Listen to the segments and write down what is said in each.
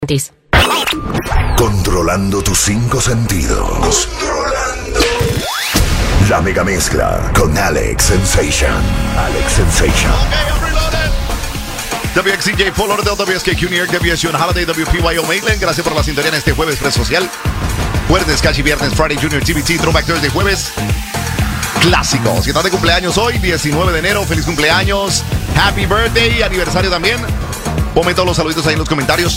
Controlando tus 5 sentidos. La mega mezcla con Alex Sensation. Alex Sensation. WXCJ, Full Lauderdale, WSKQ New York, WSU Holiday, WPYO Maitland. Gracias por la sintonía en este jueves Red Social. Jueves, casi viernes, Friday, Junior, TBT, Throwback Thursday, jueves clásico. Si estás de cumpleaños hoy, 19 de enero, feliz cumpleaños. Happy birthday, aniversario también. Ponme todos los saluditos ahí en los comentarios.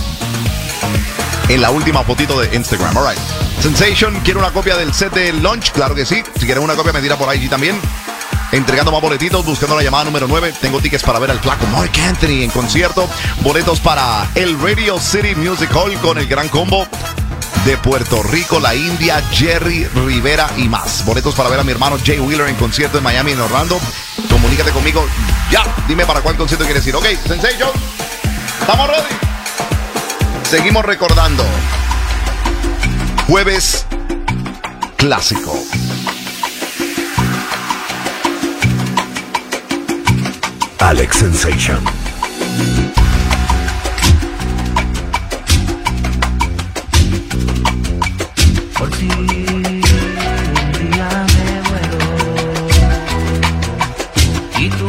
En la última fotito de Instagram, alright. Sensation, ¿quiere una copia del set de Lunch? Claro que sí. Si quieren una copia, me tira por ahí también. Entregando más boletitos, buscando la llamada número 9. Tengo tickets para ver al flaco Mark Anthony en concierto. Boletos para el Radio City Music Hall con el gran combo de Puerto Rico, la India, Jerry Rivera y más. Boletos para ver a mi hermano Jay Wheeler en concierto en Miami, en Orlando. Comunícate conmigo. Ya, dime para cuál concierto quieres ir. Ok, Sensation, ¿estamos ready? Seguimos recordando. Jueves clásico. Alex Sensation. Por si un día me muero y tú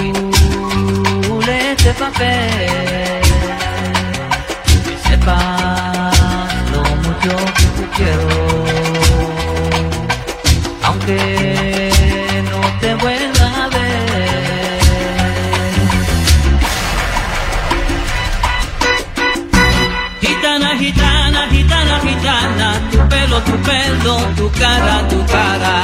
lees este papel, que sepas lo mucho que te quiero, aunque no te vuelva a ver. Gitana, gitana, gitana, gitana, tu pelo, tu cara, tu cara.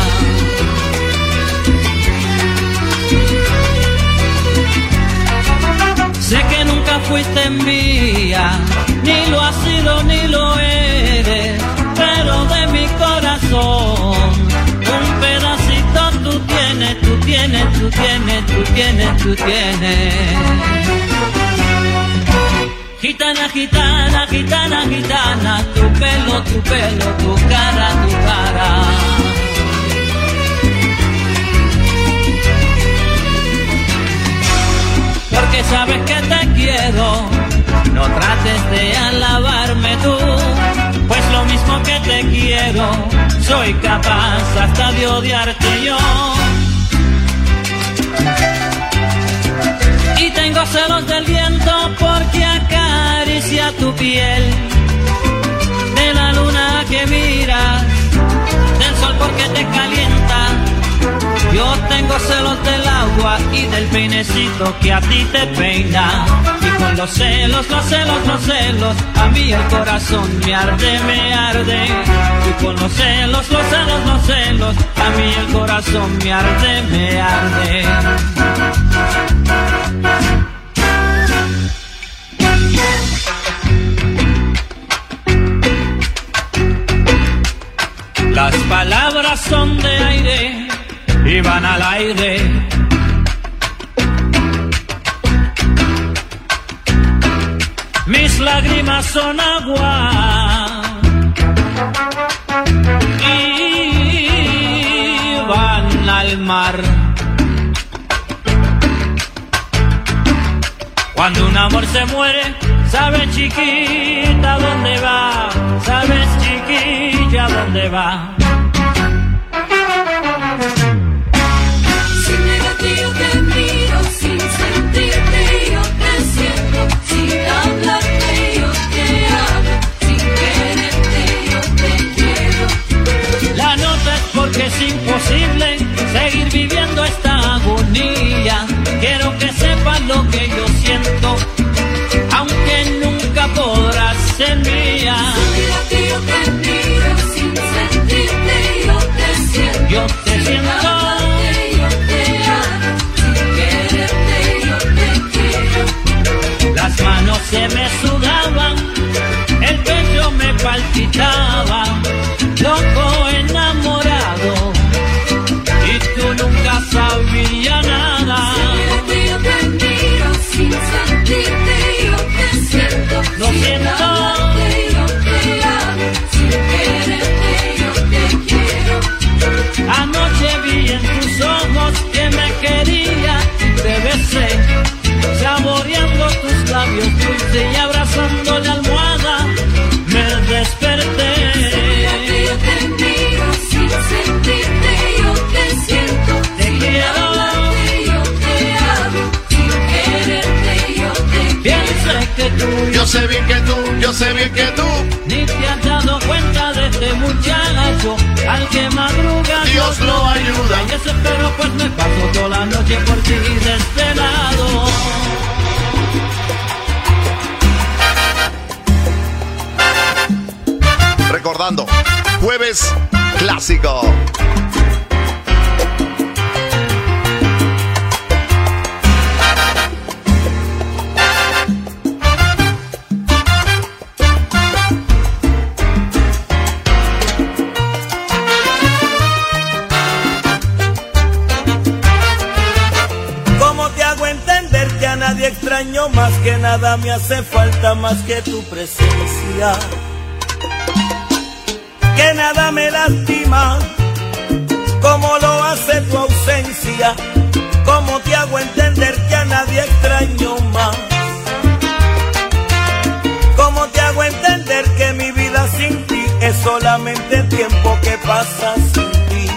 Sé que nunca fuiste mía, ni lo has sido ni lo eres, pero de mi corazón un pedacito tú tienes, tú tienes, tú tienes, tú tienes, tú tienes. Gitana, gitana, gitana, gitana, tu pelo, tu cara, tu cara. Porque sabes que te quiero, no trates de alabarme tú, pues lo mismo que te quiero, soy capaz hasta de odiarte yo. Y tengo celos del viento porque acaricia tu piel, de la luna que miras, del sol porque te calienta. Yo tengo celos del agua y del peinecito que a ti te peina. Y con los celos, los celos, los celos, a mí el corazón me arde, me arde. Y con los celos, los celos, los celos, a mí el corazón me arde, me arde. Las palabras son de aire y van al aire. Mis lágrimas son agua y van al mar. Cuando un amor se muere, sabes chiquita dónde va, sabes chiquilla dónde va. Sin negativo te miro, sin sentirte yo te siento, sin hablarte yo te hablo, sin quererte yo te quiero. La nota es porque es imposible seguir viviendo esta agonía. Quiero que sepas lo que yo siento, aunque nunca podrás ser mía. Sin negativo te miro, sin sentirte yo te siento, Yo te sin siento. hablarte yo te amo, sin quererte yo te quiero. Las manos se me sudaban, el pecho me palpitaba, loco enamorado, y tú nunca sabías nada. Sin negativo te miro, sin sentirte yo te siento, Lo sin siento. hablarte yo te amo, sin quererte yo te quiero. Anoche vi en tus ojos que me quería y te besé, saboreando tus labios dulces y abrazando la Yo sé bien que tú, yo sé bien que tú. Ni te has dado cuenta de este muchacho al que madruga Dios lo ayuda. Y eso espero, pues me paso toda la noche por ti desvelado. Recordando, jueves clásico. Nadie extraño más que nada, me hace falta más que tu presencia, que nada me lastima como lo hace tu ausencia. ¿Cómo te hago entender que a nadie extraño más? ¿Cómo te hago entender que mi vida sin ti es solamente tiempo que pasa sin ti?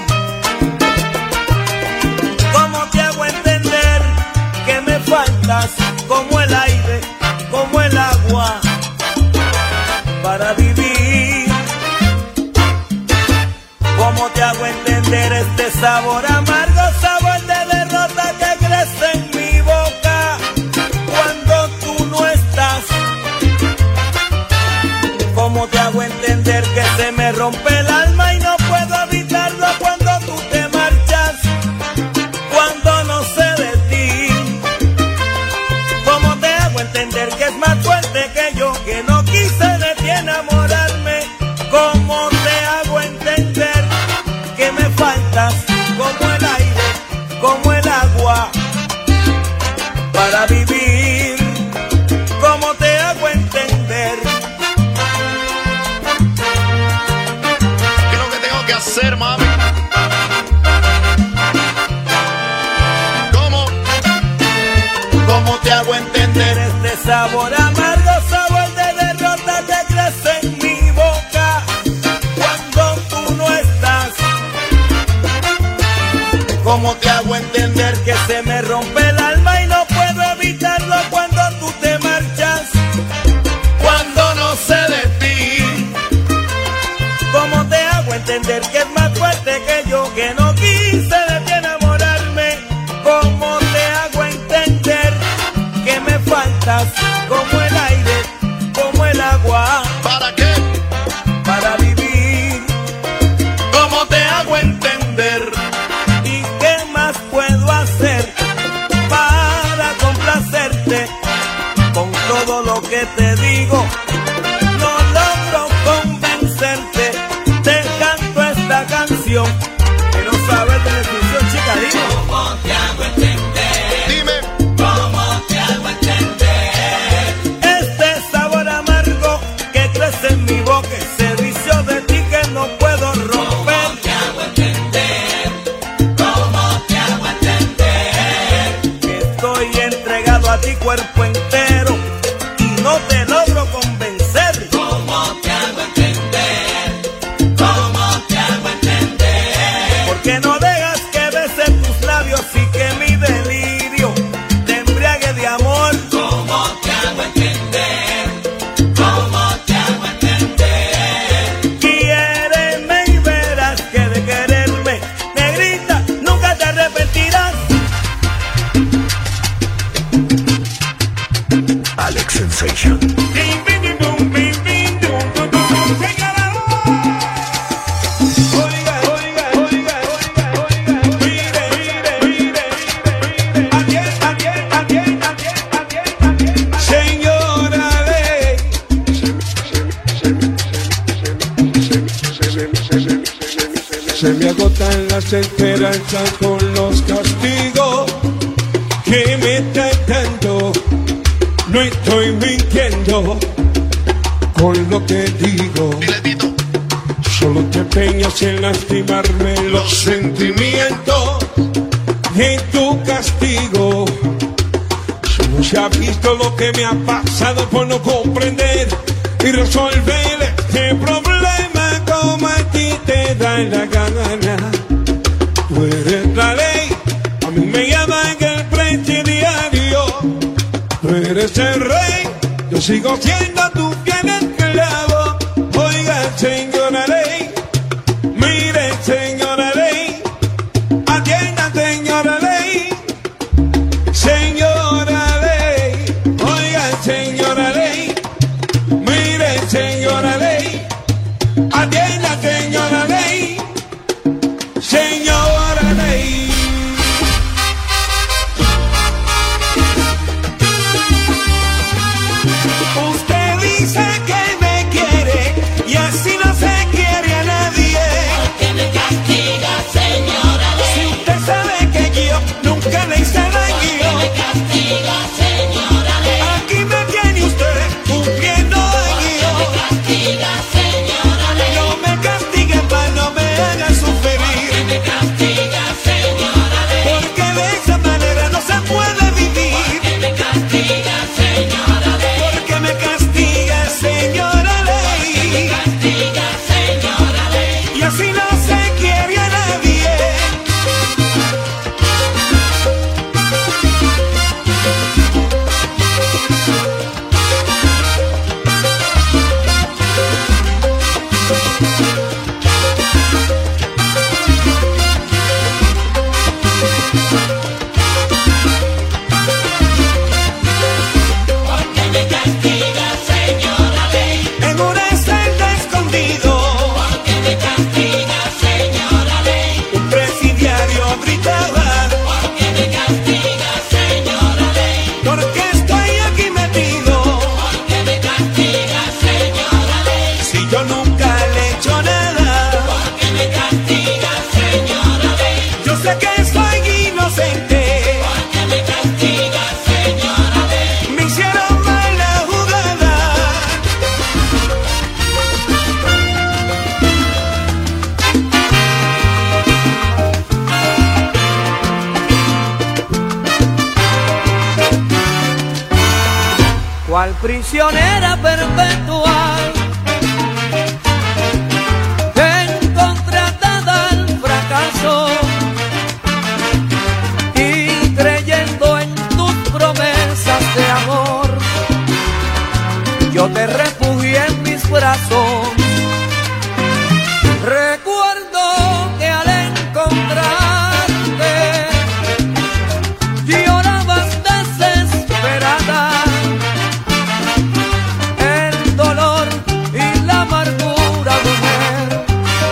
¿Cómo te hago entender que me faltas como el aire, como el agua para vivir? ¿Cómo te hago entender este sabor amargo, sabor de derrota que crece en mi boca cuando tú no estás? ¿Cómo te hago entender que se me rompe el alma y no puedo evitarlo cuando tú te marchas, cuando no sé de ti? ¿Cómo te hago entender que es más fuerte que yo, que no quise de ti enamorarme? ¿Cómo te hago entender que me faltas como el aire, como el agua para vivir? ¿Cómo te hago entender? ¿Qué es lo que tengo que hacer, mami? ¿Cómo te hago entender este sabor amargo, sabor de derrota que crece en mi boca cuando tú no estás? ¿Cómo te hago entender que se me rompe el alma y no puedo evitarlo cuando tú te marchas, cuando no sé de ti? ¿Cómo te hago entender que es más fuerte que yo, que no quise de ti enamorarme? ¿Cómo te hago entender que me faltas como el aire, como el agua? ¿Para qué? Para vivir. ¿Cómo te hago entender? ¿Y qué más puedo hacer para complacerte con todo lo que te digo? No logro convencerte, te canto esta canción que no sabes de descripción, chica, dime. ¿Cómo te hago entender? Dime. ¿Cómo te hago entender? Este sabor amargo que crece en mi boca, ese vicio de ti que no puedo romper. ¿Cómo te hago entender? ¿Cómo te hago entender? Que estoy entregado a ti cuerpo entero y no te logro convencer. ¿Cómo te hago entender? ¿Cómo te hago entender? Porque no dejas que bese tus labios y que mi delirio te embriague de amor. ¿Cómo te hago entender? ¿Cómo te hago entender? Quiéreme y verás que de quererme, negrita, nunca te arrepentirás. Alex Sensation. Se me agotan las esperanzas con los castigos que me están dando. No estoy mintiendo con lo que digo. Dile, Tito. Solo te empeñas en lastimarme los sentimientos de tu castigo. Solo se ha visto lo que me ha pasado por no comprender y resolver este problema como a ti te da la gana. Tú eres la ley, a mí me llaman el presidiario. Tú eres el rey, yo sigo siendo tu fiel esclavo. Oiga, señora ley, mire, señora ley, atienda, señora ley, señora ley, oiga, señora ley, mire, señora ley, atienda, señora ley, señora ley. Usted dice que me quiere y así no se quiere a nadie. ¿Por qué me castiga, señora ley? Si usted sabe que yo nunca le hice daño. ¿Por qué me castiga, señora ley? Aquí me tiene usted cumpliendo ¿Por qué daño. me castiga, señora ley? No me castigue para no me haga ¿Por qué sufrir. me castiga, señora ley? Porque de esa manera no se puede vivir. ¿Por qué me castiga, señora ley? Porque me castiga, señora ley. Castiga, señora ley. Y así no se quiere a nadie. ¿Por qué me castiga, señora ley? En una celda escondido, ¿Por qué me castiga, señora ley? un presidiario gritaba. ¿Por qué me castiga, señora ley? Porque estoy aquí metido. ¿Por qué me castiga, señora ley? Si yo nunca le he hecho nada. ¿Por qué me castiga, señora ley? Yo sé que soy inocente. ¿Por qué me castiga, señora ley? Me hicieron mala jugada. Cual prisionera perpetual, contratada al fracaso y creyendo en tus promesas de amor, yo te refugié en mis brazos. Recuerdo que al encontrarte llorabas desesperada. El dolor y la amargura, mujer,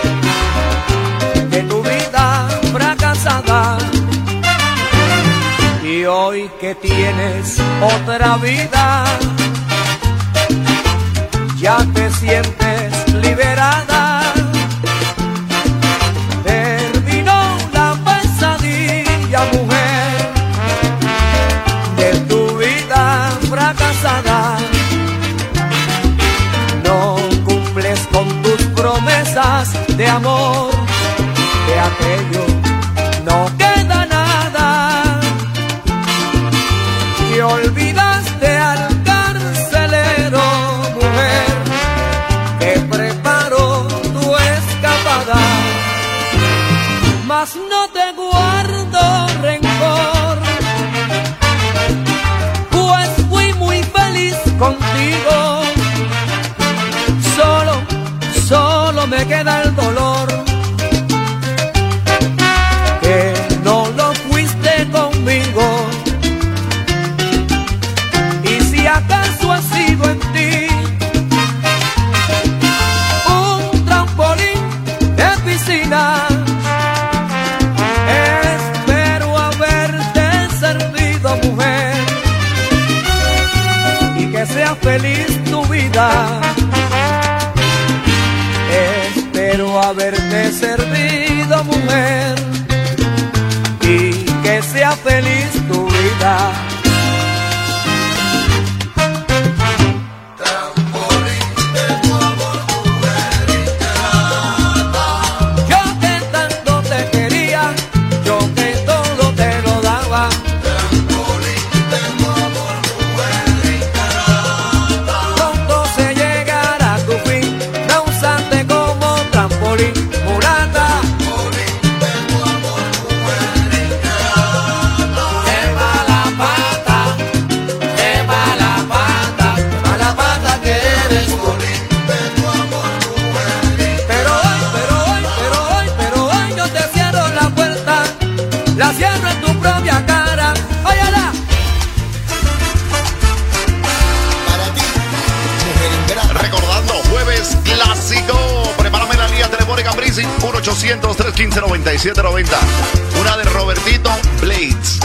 de tu vida fracasada. Y hoy que tienes otra vida, ya te sientes liberada. Terminó la pesadilla, mujer, de tu vida fracasada. No cumples con tus promesas de amor, de aquello no queda nada. Y olvidaste al carcelero, mujer, que preparó tu escapada. Mas no te guardo rencor, pues fui muy feliz contigo. Solo me queda el dolor, que no lo fuiste conmigo. Y si acaso ha sido en ti un trampolín de piscina, espero haberte servido, mujer, y que sea feliz tu vida. Espero haberte servido, mujer, y que sea feliz tu vida. Yo que tanto te quería, yo que todo te lo daba. Pronto se llegará a tu fin, no usarte como trampolín, mulata. Lleva la paz. clásico. Prepárame la línea telefónica Prisi, 1-800-315-9790. Una de Robertito Blades.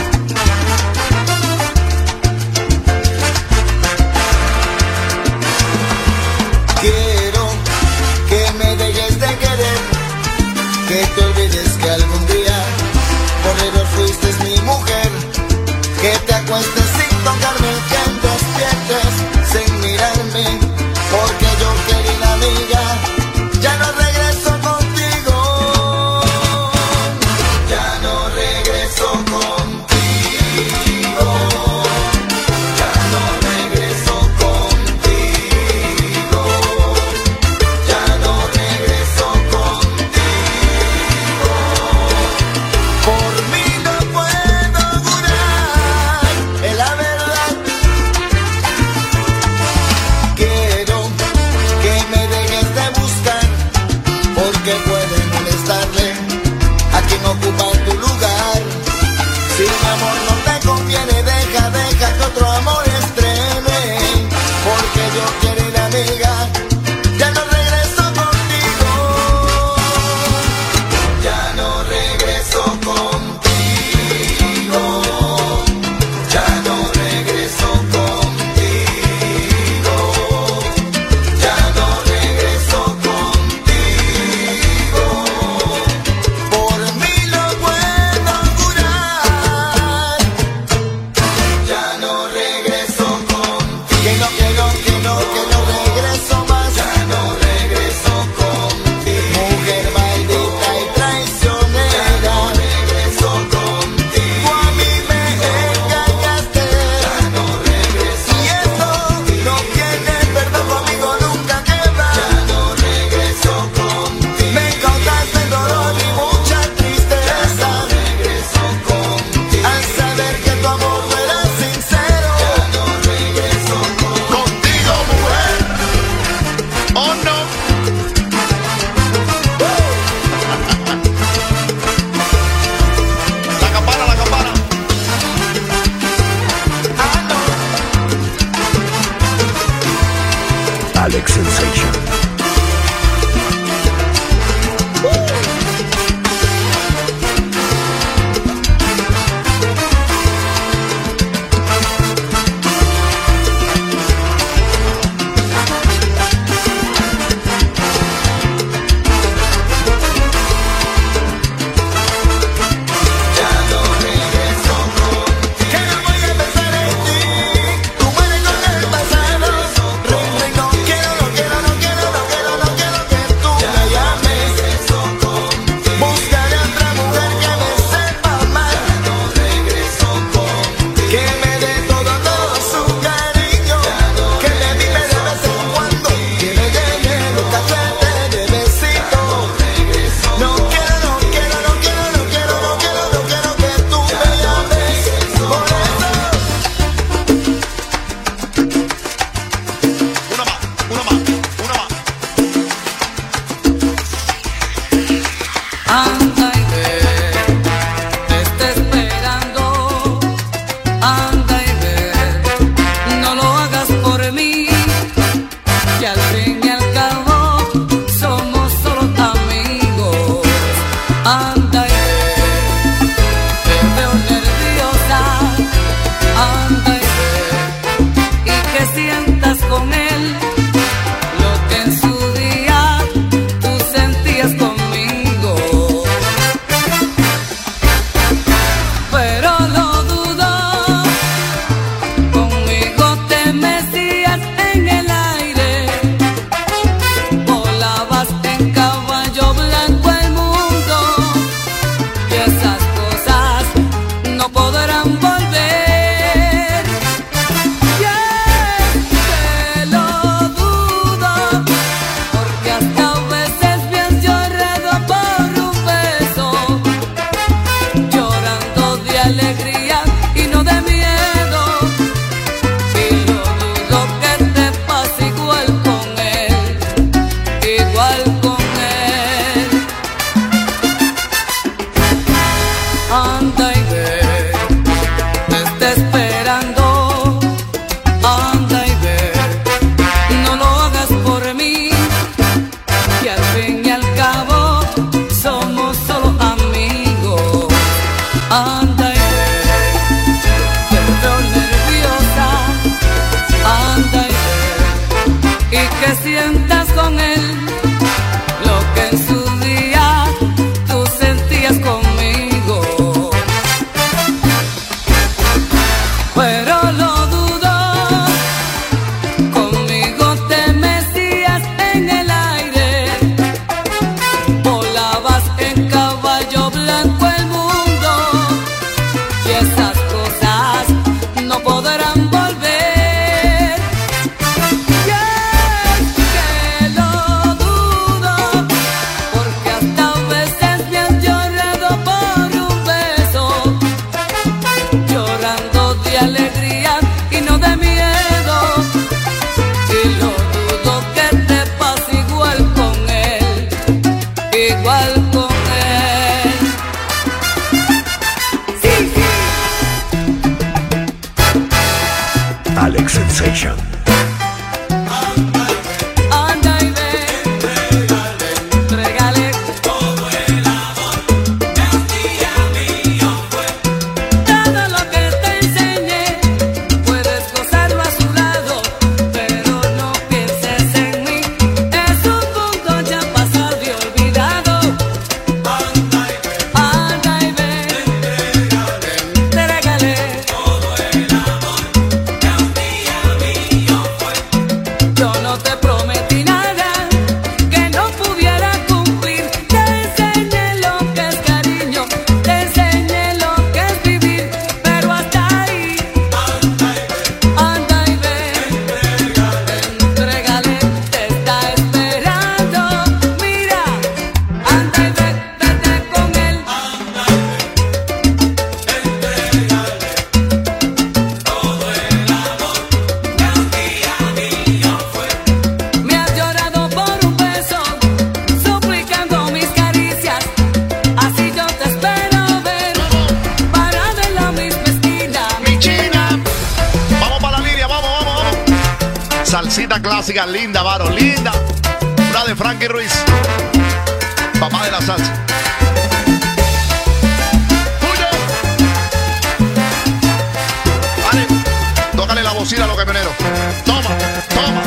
Quiero que me dejes de querer, que te olvides que algún día por error fuiste mi mujer, que te acuestes sin tocarme, que despiertes sin mirarme, porque yo, querida amiga, ya no regreso contigo, ya no regreso contigo, ya no regreso contigo, ya no regreso contigo, por mí no puedo jurar, es la verdad. Quiero que me dejes de buscar, porque puede molestarle a quien ocupa tu lugar. Si mi amor no te conviene, deja que otro amor estrene, porque yo, querida amiga, ya no regreso contigo, ya no regreso contigo, ya no regreso contigo, ya no regreso contigo, por mí lo puedo jurar, ya no regreso contigo, que no regreso más, ya no regreso contigo, mujer maldita y traicionera, ya no regreso contigo, tú a mí me engañaste, ya no regreso, y esto no tiene perdón conmigo nunca, que va, ya no regreso contigo, me causaste dolor y mucha tristeza, ya no regreso contigo, al saber que tu amor no era sincero, ya no regreso Contigo, mujer. Oh, no. La campana, la campana. Alex Sensation. Ya no regreso contigo, que no voy a pensar en ti, tú mueres con el pasado, no quiero, no quiero, no quiero, no sientas con él lo que en su día tú sentías conmigo. Pero lo dudo, conmigo te mecías en el aire, volabas en caballo blanco el mundo, y esas cosas no podrán volver. Y es que lo dudo, porque hasta a veces me han llorado por un beso, llorando de alegría y no de miedo. Y lo dudo que te pase igual con él, igual con él. Sí, sí. Alex Sensation. Anda y ve, entrégale todo el amor que un día mío fue. Todo lo que te enseñé, puedes gozarlo a su lado, pero no pienses en mí, es un punto ya pasado y olvidado. Anda y ve, entrégale todo el amor que un día mío fue. Yo no te prometí nada que no pudiera cumplir. Te enseñé lo que es cariño, te enseñé lo que es vivir, pero hasta ahí. Anda y ve, entrégale, te está esperando. Mira, anda y ve, vete con él. Me has llorado por un beso, suplicando mis caricias. Así yo te espero ver, parada en la misma esquina. Mi China. Vamos para la línea, vamos, vamos, vamos. Salsita clásica, linda, varo, linda. Una de Frankie Ruiz, papá de la salsa. ¡Huye! Dale, tócale la bocina a los camioneros. Toma, toma.